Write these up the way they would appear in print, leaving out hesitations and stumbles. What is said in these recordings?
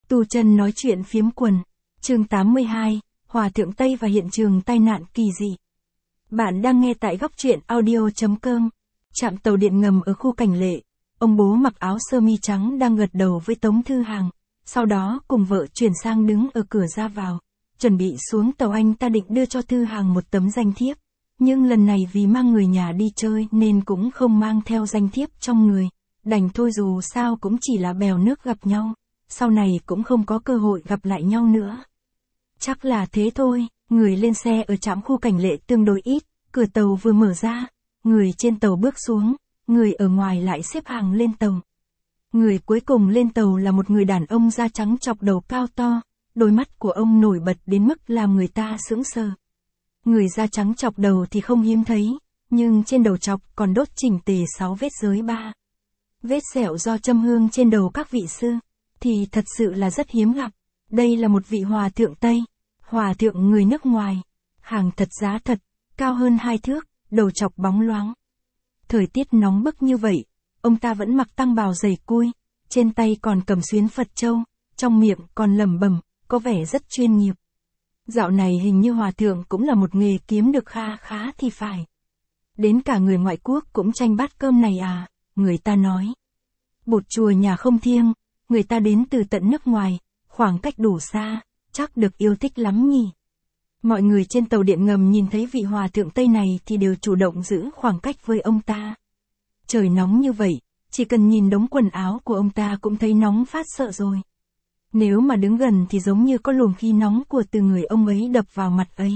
Tu chân nói chuyện phiếm quần. Chương 82, Hòa thượng Tây và hiện trường tai nạn kỳ dị. Bạn đang nghe tại góc truyện audio.com. Trạm tàu điện ngầm ở khu Cảnh Lệ. Ông bố mặc áo sơ mi trắng đang gật đầu với Tống Thư Hàng. Sau đó cùng vợ chuyển sang đứng ở cửa ra vào. Chuẩn bị xuống tàu, anh ta định đưa cho Thư Hàng một tấm danh thiếp. Nhưng lần này vì mang người nhà đi chơi nên cũng không mang theo danh thiếp trong người. Đành thôi, dù sao cũng chỉ là bèo nước gặp nhau. Sau này cũng không có cơ hội gặp lại nhau nữa. Chắc là thế thôi. Người lên xe ở trạm khu Cảnh Lệ tương đối ít. Cửa tàu vừa mở ra, người trên tàu bước xuống, người ở ngoài lại xếp hàng lên tàu. Người cuối cùng lên tàu là một người đàn ông da trắng chọc đầu cao to. Đôi mắt của ông nổi bật đến mức làm người ta sững sờ. Người da trắng chọc đầu thì không hiếm thấy, nhưng trên đầu chọc còn đốt chỉnh tề 6 vết giới 3 vết sẹo do châm hương trên đầu các vị sư, thì thật sự là rất hiếm gặp. Đây là một vị hòa thượng Tây, hòa thượng người nước ngoài, hàng thật giá thật, cao hơn 2 thước, đầu chọc bóng loáng. Thời tiết nóng bức như vậy, ông ta vẫn mặc tăng bào dày cui, trên tay còn cầm xuyến Phật châu, trong miệng còn lẩm bẩm, có vẻ rất chuyên nghiệp. Dạo này hình như hòa thượng cũng là một nghề kiếm được kha khá thì phải. Đến cả người ngoại quốc cũng tranh bát cơm này à, người ta nói. Bột chùa nhà không thiêng, người ta đến từ tận nước ngoài, khoảng cách đủ xa, chắc được yêu thích lắm nhỉ. Mọi người trên tàu điện ngầm nhìn thấy vị hòa thượng Tây này thì đều chủ động giữ khoảng cách với ông ta. Trời nóng như vậy, chỉ cần nhìn đống quần áo của ông ta cũng thấy nóng phát sợ rồi. Nếu mà đứng gần thì giống như có luồng khí nóng của từ người ông ấy đập vào mặt ấy.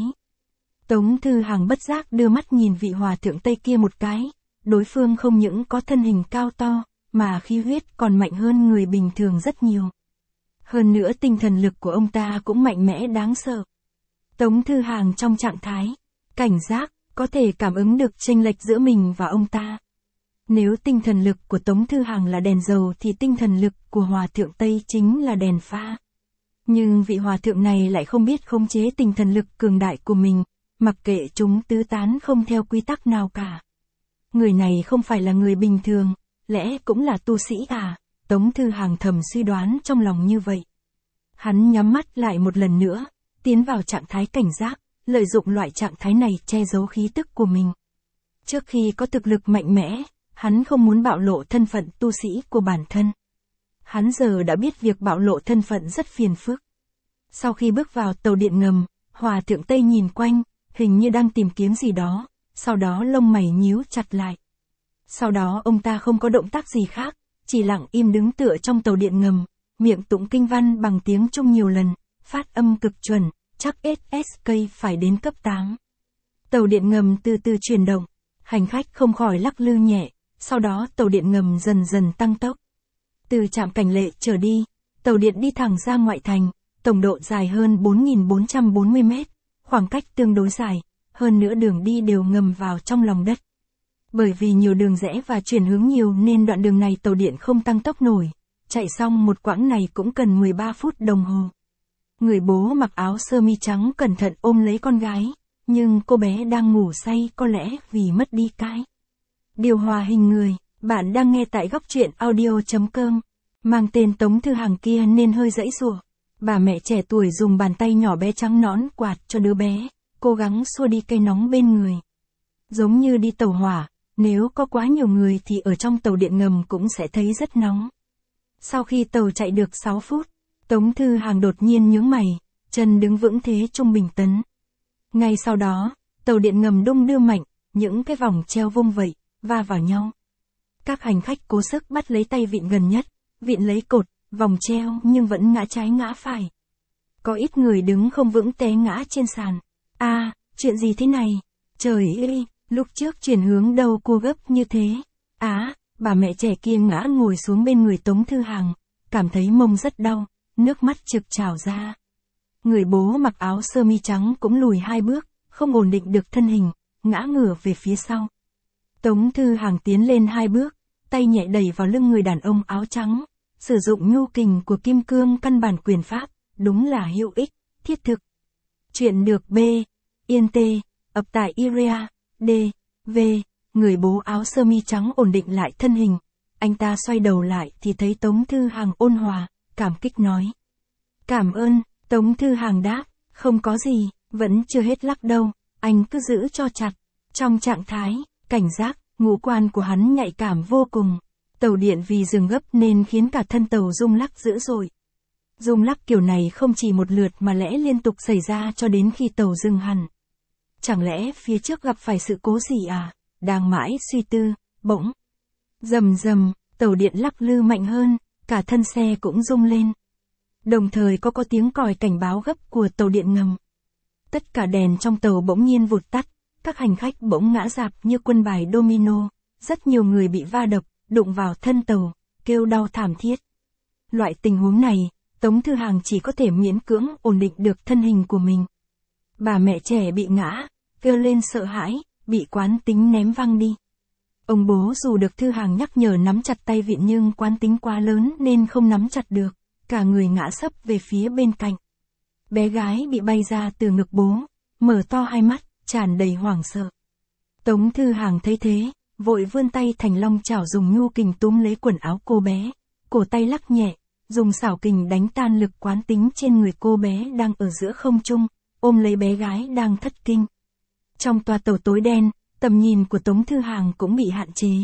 Tống Thư Hàng bất giác đưa mắt nhìn vị hòa thượng Tây kia một cái. Đối phương không những có thân hình cao to, mà khí huyết còn mạnh hơn người bình thường rất nhiều. Hơn nữa tinh thần lực của ông ta cũng mạnh mẽ đáng sợ. Tống Thư Hàng trong trạng thái cảnh giác, có thể cảm ứng được chênh lệch giữa mình và ông ta. Nếu tinh thần lực của Tống Thư Hàng là đèn dầu thì tinh thần lực của hòa thượng Tây chính là đèn pha. Nhưng vị hòa thượng này lại không biết khống chế tinh thần lực cường đại của mình, mặc kệ chúng tứ tán không theo quy tắc nào cả. Người này không phải là người bình thường, lẽ cũng là tu sĩ à? Tống Thư Hàng thầm suy đoán trong lòng như vậy. Hắn nhắm mắt lại một lần nữa, tiến vào trạng thái cảnh giác, lợi dụng loại trạng thái này che giấu khí tức của mình. Trước khi có thực lực mạnh mẽ, hắn không muốn bạo lộ thân phận tu sĩ của bản thân. Hắn giờ đã biết việc bạo lộ thân phận rất phiền phức. Sau khi bước vào tàu điện ngầm, hòa thượng Tây nhìn quanh, hình như đang tìm kiếm gì đó, sau đó lông mày nhíu chặt lại. Sau đó ông ta không có động tác gì khác, chỉ lặng im đứng tựa trong tàu điện ngầm, miệng tụng kinh văn bằng tiếng Trung nhiều lần, phát âm cực chuẩn, chắc SSK phải đến cấp 8. Tàu điện ngầm từ từ chuyển động, hành khách không khỏi lắc lư nhẹ, sau đó tàu điện ngầm dần dần tăng tốc. Từ trạm Cảnh Lệ trở đi, tàu điện đi thẳng ra ngoại thành, tổng độ dài hơn 4.440 mét, khoảng cách tương đối dài, hơn nữa đường đi đều ngầm vào trong lòng đất. Bởi vì nhiều đường rẽ và chuyển hướng nhiều nên đoạn đường này tàu điện không tăng tốc nổi, chạy xong một quãng này cũng cần 13 phút đồng hồ. Người bố mặc áo sơ mi trắng cẩn thận ôm lấy con gái, nhưng cô bé đang ngủ say, có lẽ vì mất đi cái điều hòa hình người. Bạn đang nghe tại góc truyện audio.com. Mang tên Tống Thư Hàng kia nên hơi giãy giụa. Bà mẹ trẻ tuổi dùng bàn tay nhỏ bé trắng nõn quạt cho đứa bé, cố gắng xua đi cây nóng bên người. Giống như đi tàu hỏa, nếu có quá nhiều người thì ở trong tàu điện ngầm cũng sẽ thấy rất nóng. Sau khi tàu chạy được 6 phút, Tống Thư Hàng đột nhiên nhướng mày, chân đứng vững thế trung bình tấn. Ngay sau đó, tàu điện ngầm đung đưa mạnh, những cái vòng treo vung vẩy, va vào nhau. Các hành khách cố sức bắt lấy tay vịn gần nhất, vịn lấy cột, vòng treo nhưng vẫn ngã trái ngã phải. Có ít người đứng không vững té ngã trên sàn. Chuyện gì thế này? Trời ơi, lúc trước chuyển hướng đâu cua gấp như thế? Bà mẹ trẻ kia ngã ngồi xuống bên người Tống Thư Hàng, cảm thấy mông rất đau, nước mắt trực trào ra. Người bố mặc áo sơ mi trắng cũng lùi 2 bước, không ổn định được thân hình, ngã ngửa về phía sau. Tống Thư Hàng tiến lên 2 bước, tay nhẹ đẩy vào lưng người đàn ông áo trắng, sử dụng nhu kình của kim cương căn bản quyền pháp, đúng là hữu ích, thiết thực. Chuyện được B, yên T, ập tại Iria, D, V, người bố áo sơ mi trắng ổn định lại thân hình. Anh ta xoay đầu lại thì thấy Tống Thư Hàng ôn hòa, cảm kích nói. Cảm ơn, Tống Thư Hàng đáp, không có gì, vẫn chưa hết lắc đâu, anh cứ giữ cho chặt. Trong trạng thái, cảnh giác, ngũ quan của hắn nhạy cảm vô cùng. Tàu điện vì dừng gấp nên khiến cả thân tàu rung lắc dữ dội. Rung lắc kiểu này không chỉ một lượt mà lẽ liên tục xảy ra cho đến khi tàu dừng hẳn. Chẳng lẽ phía trước gặp phải sự cố gì à? Đang mãi suy tư, bỗng. Rầm rầm, tàu điện lắc lư mạnh hơn, cả thân xe cũng rung lên. Đồng thời có tiếng còi cảnh báo gấp của tàu điện ngầm. Tất cả đèn trong tàu bỗng nhiên vụt tắt, các hành khách bỗng ngã rạp như quân bài domino, rất nhiều người bị va đập, đụng vào thân tàu, kêu đau thảm thiết. Loại tình huống này, Tống Thư Hàng chỉ có thể miễn cưỡng ổn định được thân hình của mình. Bà mẹ trẻ bị ngã, kêu lên sợ hãi, bị quán tính ném văng đi. Ông bố dù được Thư Hàng nhắc nhở nắm chặt tay vịn nhưng quán tính quá lớn nên không nắm chặt được, cả người ngã sấp về phía bên cạnh. Bé gái bị bay ra từ ngực bố, mở to hai mắt, tràn đầy hoảng sợ. Tống Thư Hàng thấy thế, vội vươn tay thành long chảo dùng nhu kình túm lấy quần áo cô bé, cổ tay lắc nhẹ, dùng xảo kình đánh tan lực quán tính trên người cô bé đang ở giữa không trung, ôm lấy bé gái đang thất kinh. Trong toa tàu tối đen, tầm nhìn của Tống Thư Hàng cũng bị hạn chế.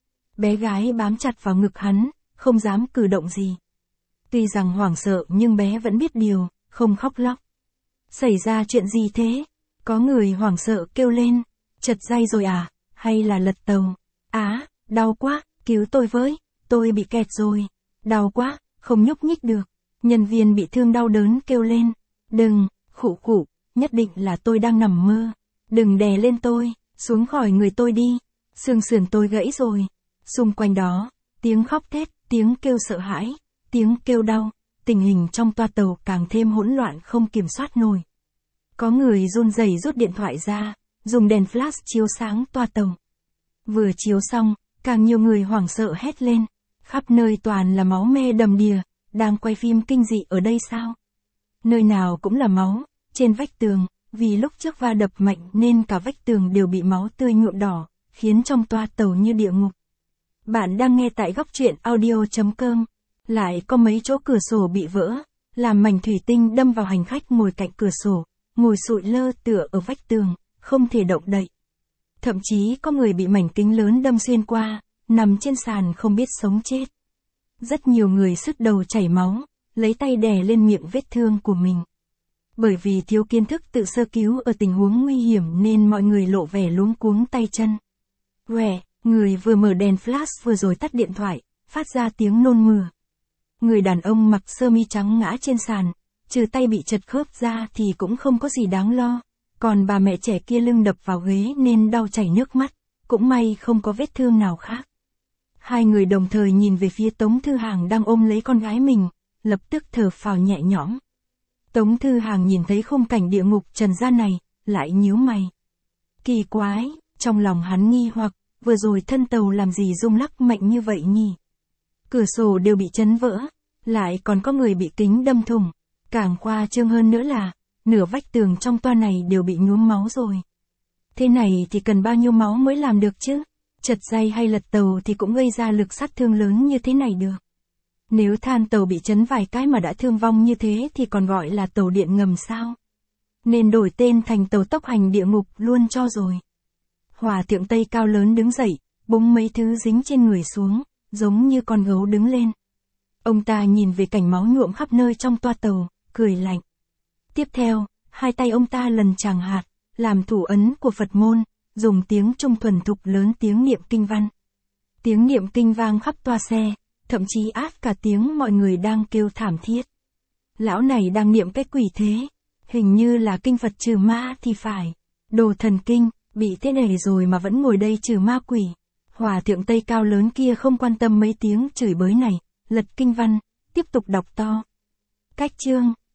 Bé gái bám chặt vào ngực hắn, không dám cử động gì. Tuy rằng hoảng sợ nhưng bé vẫn biết điều, không khóc lóc. Xảy ra chuyện gì thế? Có người hoảng sợ kêu lên, chật dây rồi à, hay là lật tàu? Á, đau quá, cứu tôi với, tôi bị kẹt rồi. Đau quá, không nhúc nhích được. Nhân viên bị thương đau đớn kêu lên, đừng, khụ khụ, nhất định là tôi đang nằm mơ. Đừng đè lên tôi, xuống khỏi người tôi đi, xương sườn tôi gãy rồi. Xung quanh đó, tiếng khóc thét, tiếng kêu sợ hãi, tiếng kêu đau, tình hình trong toa tàu càng thêm hỗn loạn không kiểm soát nổi. Có người run rẩy rút điện thoại ra, dùng đèn flash chiếu sáng toa tàu. Vừa chiếu xong, càng nhiều người hoảng sợ hét lên, khắp nơi toàn là máu me đầm đìa, đang quay phim kinh dị ở đây sao? Nơi nào cũng là máu, trên vách tường, vì lúc trước va đập mạnh nên cả vách tường đều bị máu tươi nhuộm đỏ, khiến trong toa tàu như địa ngục. Bạn đang nghe tại góc truyện audio.com. Lại có mấy chỗ cửa sổ bị vỡ, làm mảnh thủy tinh đâm vào hành khách ngồi cạnh cửa sổ, ngồi sụi lơ tựa ở vách tường, không thể động đậy. Thậm chí có người bị mảnh kính lớn đâm xuyên qua, nằm trên sàn không biết sống chết. Rất nhiều người sứt đầu chảy máu, lấy tay đè lên miệng vết thương của mình. Bởi vì thiếu kiến thức tự sơ cứu ở tình huống nguy hiểm nên mọi người lộ vẻ luống cuống tay chân. Người vừa mở đèn flash vừa rồi tắt điện thoại, phát ra tiếng nôn mửa. Người đàn ông mặc sơ mi trắng ngã trên sàn, trừ tay bị chật khớp ra thì cũng không có gì đáng lo. Còn bà mẹ trẻ kia lưng đập vào ghế nên đau chảy nước mắt, cũng may không có vết thương nào khác. Hai người đồng thời nhìn về phía Tống Thư Hàng đang ôm lấy con gái mình, lập tức thở phào nhẹ nhõm. Tống Thư Hàng nhìn thấy khung cảnh địa ngục trần gian này, lại nhíu mày. Kỳ quái, trong lòng hắn nghi hoặc, vừa rồi thân tàu làm gì rung lắc mạnh như vậy nhỉ? Cửa sổ đều bị chấn vỡ, lại còn có người bị kính đâm thủng. Càng khoa trương hơn nữa là, nửa vách tường trong toa này đều bị nhuốm máu rồi. Thế này thì cần bao nhiêu máu mới làm được chứ? Chật dây hay lật tàu thì cũng gây ra lực sát thương lớn như thế này được. Nếu than tàu bị chấn vài cái mà đã thương vong như thế thì còn gọi là tàu điện ngầm sao? Nên đổi tên thành tàu tốc hành địa ngục luôn cho rồi. Hòa thượng Tây cao lớn đứng dậy, búng mấy thứ dính trên người xuống, giống như con gấu đứng lên. Ông ta nhìn về cảnh máu nhuộm khắp nơi trong toa tàu, cười lạnh. Tiếp theo, hai tay ông ta lần tràng hạt, làm thủ ấn của Phật môn, dùng tiếng Trung thuần thục lớn tiếng niệm kinh văn. Tiếng niệm kinh vang khắp toa xe, thậm chí át cả tiếng mọi người đang kêu thảm thiết. Lão này đang niệm cái quỷ thế, hình như là kinh Phật trừ ma thì phải. Đồ thần kinh, bị thế này rồi mà vẫn ngồi đây trừ ma quỷ. Hòa thượng Tây cao lớn kia không quan tâm mấy tiếng chửi bới này, lật kinh văn, tiếp tục đọc to. Cách chương